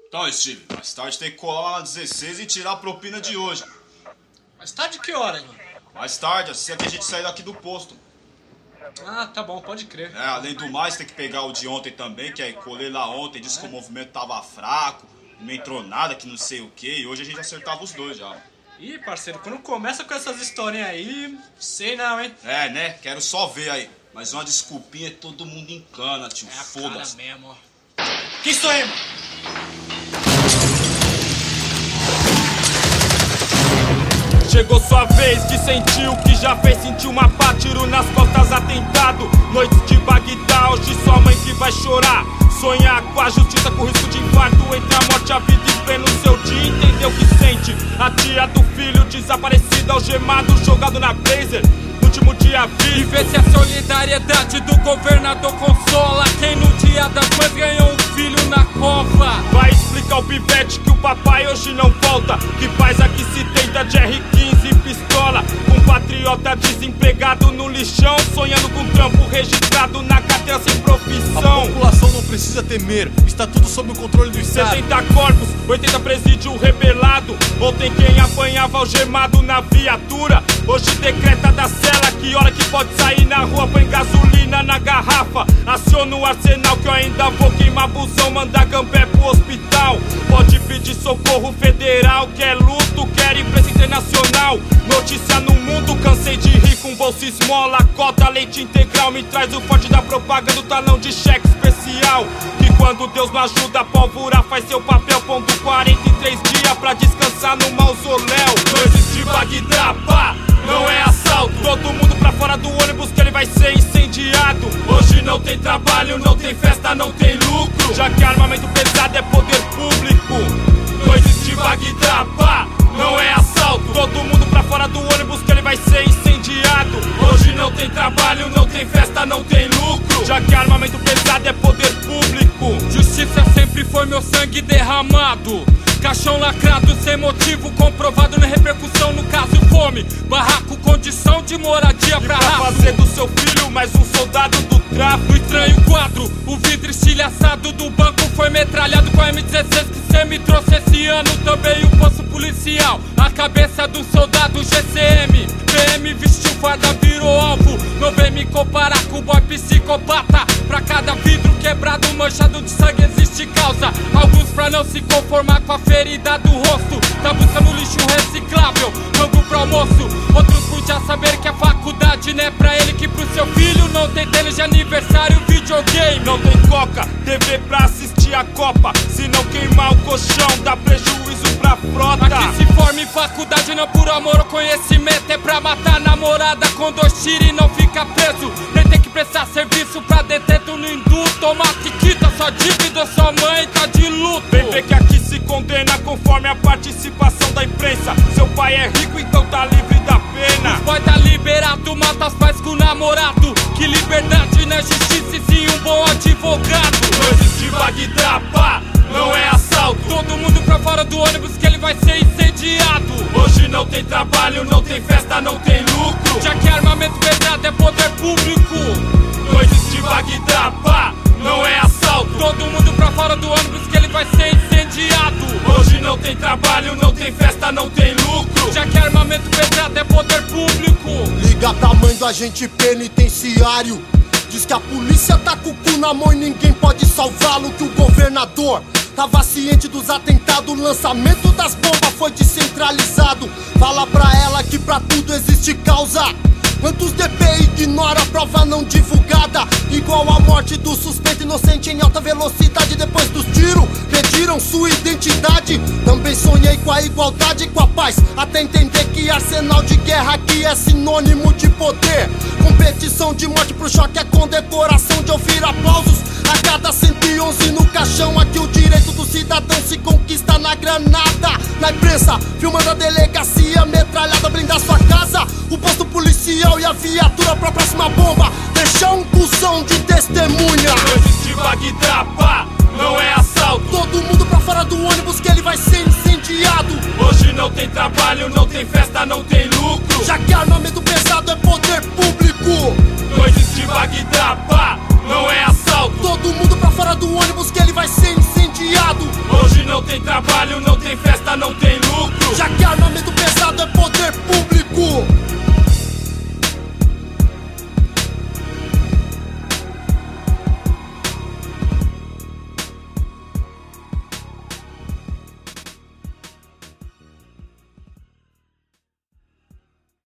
Então, Steve, mais tarde tem que colar lá na 16 e tirar a propina de hoje. Mais tarde que hora, mano? Mais tarde, assim é que a gente sair daqui do posto. Ah, tá bom, pode crer. Além do mais, tem que pegar o de ontem também, que aí colei lá ontem, disse que o movimento tava fraco, não entrou nada, que não sei o que, e hoje a gente acertava os dois já. Ih, parceiro, quando começa com essas historinhas aí, sei não, hein? Né? Quero só ver aí. Mas uma desculpinha todo mundo encana, tio. É a Foda-se. cara mesmo, ó. Que isso aí, mano? Chegou sua vez que sentiu que já fez, sentiu uma pá, tiro nas costas, atentado. Noites de Bagdá, hoje sua mãe que vai chorar. Sonhar com a justiça, com risco de infarto, entre a morte e a vida e pleno seu dia, entendeu o que sente. A tia do filho desaparecida, algemado, jogado na Blazer. Último dia vi. E vê se a solidariedade do governador consola quem no dia das mães ganhou um filho na cova. Vai explicar ao pivete que o papai hoje não volta, que paz aqui se tenta de R15 e pistola. Um patriota desempregado no lixão, sonhando com trampo registrado na carteira sem profissão. A população não precisa temer, está tudo sob o controle do Estado. 60 corpos, 80 presídio rebelado. Ontem quem apanhava algemado na viatura, hoje decreta da cela que hora que pode sair na rua, põe gasolina na garrafa. Aciona o arsenal que eu ainda vou queimar busão, mandar gambé pro hospital. Pode pedir socorro federal, quer luto, quer imprensa internacional. Notícia no mundo, cansei de rir com bolsa esmola. Cota, leite integral, me traz o forte da propaganda, o talão de cheque especial. Que quando Deus não ajuda a pólvora, faz seu papel, pondo 43 dias pra descansar no mausoléu. Noites de Bagdá, pá, não é assalto. Todo mundo pra fora do ônibus que ele vai ser incendiado. Hoje não tem trabalho, não tem festa, não tem lucro, já que armamento pesado é poder público. Noites de Bagdá, pá, não é assalto. Todo mundo pra fora do ônibus que ele vai ser incendiado. Hoje não tem trabalho, não tem festa, não tem lucro, já que armamento pesado é poder público. Justiça sempre foi meu sangue derramado. Caixão lacrado sem motivo comprovado, na repercussão no caso fome. Barraco, condição de moradia pra fazer do seu filho mais um soldado do tráfico. Estranho quadro, o vidro estilhaçado do banco foi metralhado com a M16 que cê me trouxe esse ano. Também o posto policial, a cabeça do soldado GCM. PM vestiu farda, virou alvo, não vem me comparar com o boy psicopata. Pra cada vidro quebrado, manchado de sangue existe causa. Alguns pra não se conformar com a ferida do rosto, tá buscando lixo reciclável, rango pro almoço. Outros por já saber que a faculdade não é pra ele, que pro seu filho não tem tênis de aniversário, videogame. Não tem coca, TV pra assistir a Copa, se não queimar o colchão dá prejuízo pra frota. Aqui se forma em faculdade não por amor ou conhecimento, é pra matar a namorada com 2 tiros e não fica preso. Nem tem que prestar serviço pra detento no induto. Toma que quita sua dívida, sua mãe tá de luto. Vem ver que aqui se condena conforme a participação da imprensa. Seu pai é rico, então tá livre da pena. Os boy tá liberado, mata os pais com o namorado. Que liberdade não é justiça e sim um bom advogado. Noites de Bagdá, pá, não é assalto. Todo mundo pra fora do ônibus que ele vai ser incendiado. Hoje não tem trabalho, não tem festa, não tem lucro, já que armamento pesado é poder público. Noites de Bagdá, pá, não é assalto. Todo mundo pra fora do ônibus que ele vai ser incendiado. Hoje não tem trabalho, não tem festa, não tem lucro, já que armamento pesado é poder público. Liga tamanho do agente penitenciário, diz que a polícia tá com o cu na mão e ninguém pode salvá-lo. Que o governador tava ciente dos atentados, o lançamento das bombas foi descentralizado. Fala pra ela que pra tudo existe causa. Quantos DP ignora a prova não divulgada? Igual a morte do suspeito inocente em alta velocidade. Depois dos tiros, pediram sua identidade. Também sonhei com a igualdade e com a paz, até entender que arsenal de guerra aqui é sinônimo de poder. Competição de morte pro choque, a condecoração de ouvir aplausos a cada 111 no caixão. Aqui o direito do cidadão se conquista na granada. Na imprensa, filmando a delegacia metralhada, blindar sua casa, o posto policial e a viatura pra próxima bomba, deixar um cuzão de testemunha. Noites de Bagdá, pá, não é assalto. Todo mundo pra fora do ônibus que ele vai ser incendiado. Hoje não tem trabalho, não tem festa, não tem lucro, já que armamento pesado é poder público. Noites de Bagdá, pá, não é assalto. Todo mundo pra fora do ônibus que ele vai ser incendiado. Hoje não tem trabalho, não tem festa, não tem lucro. Já que armamento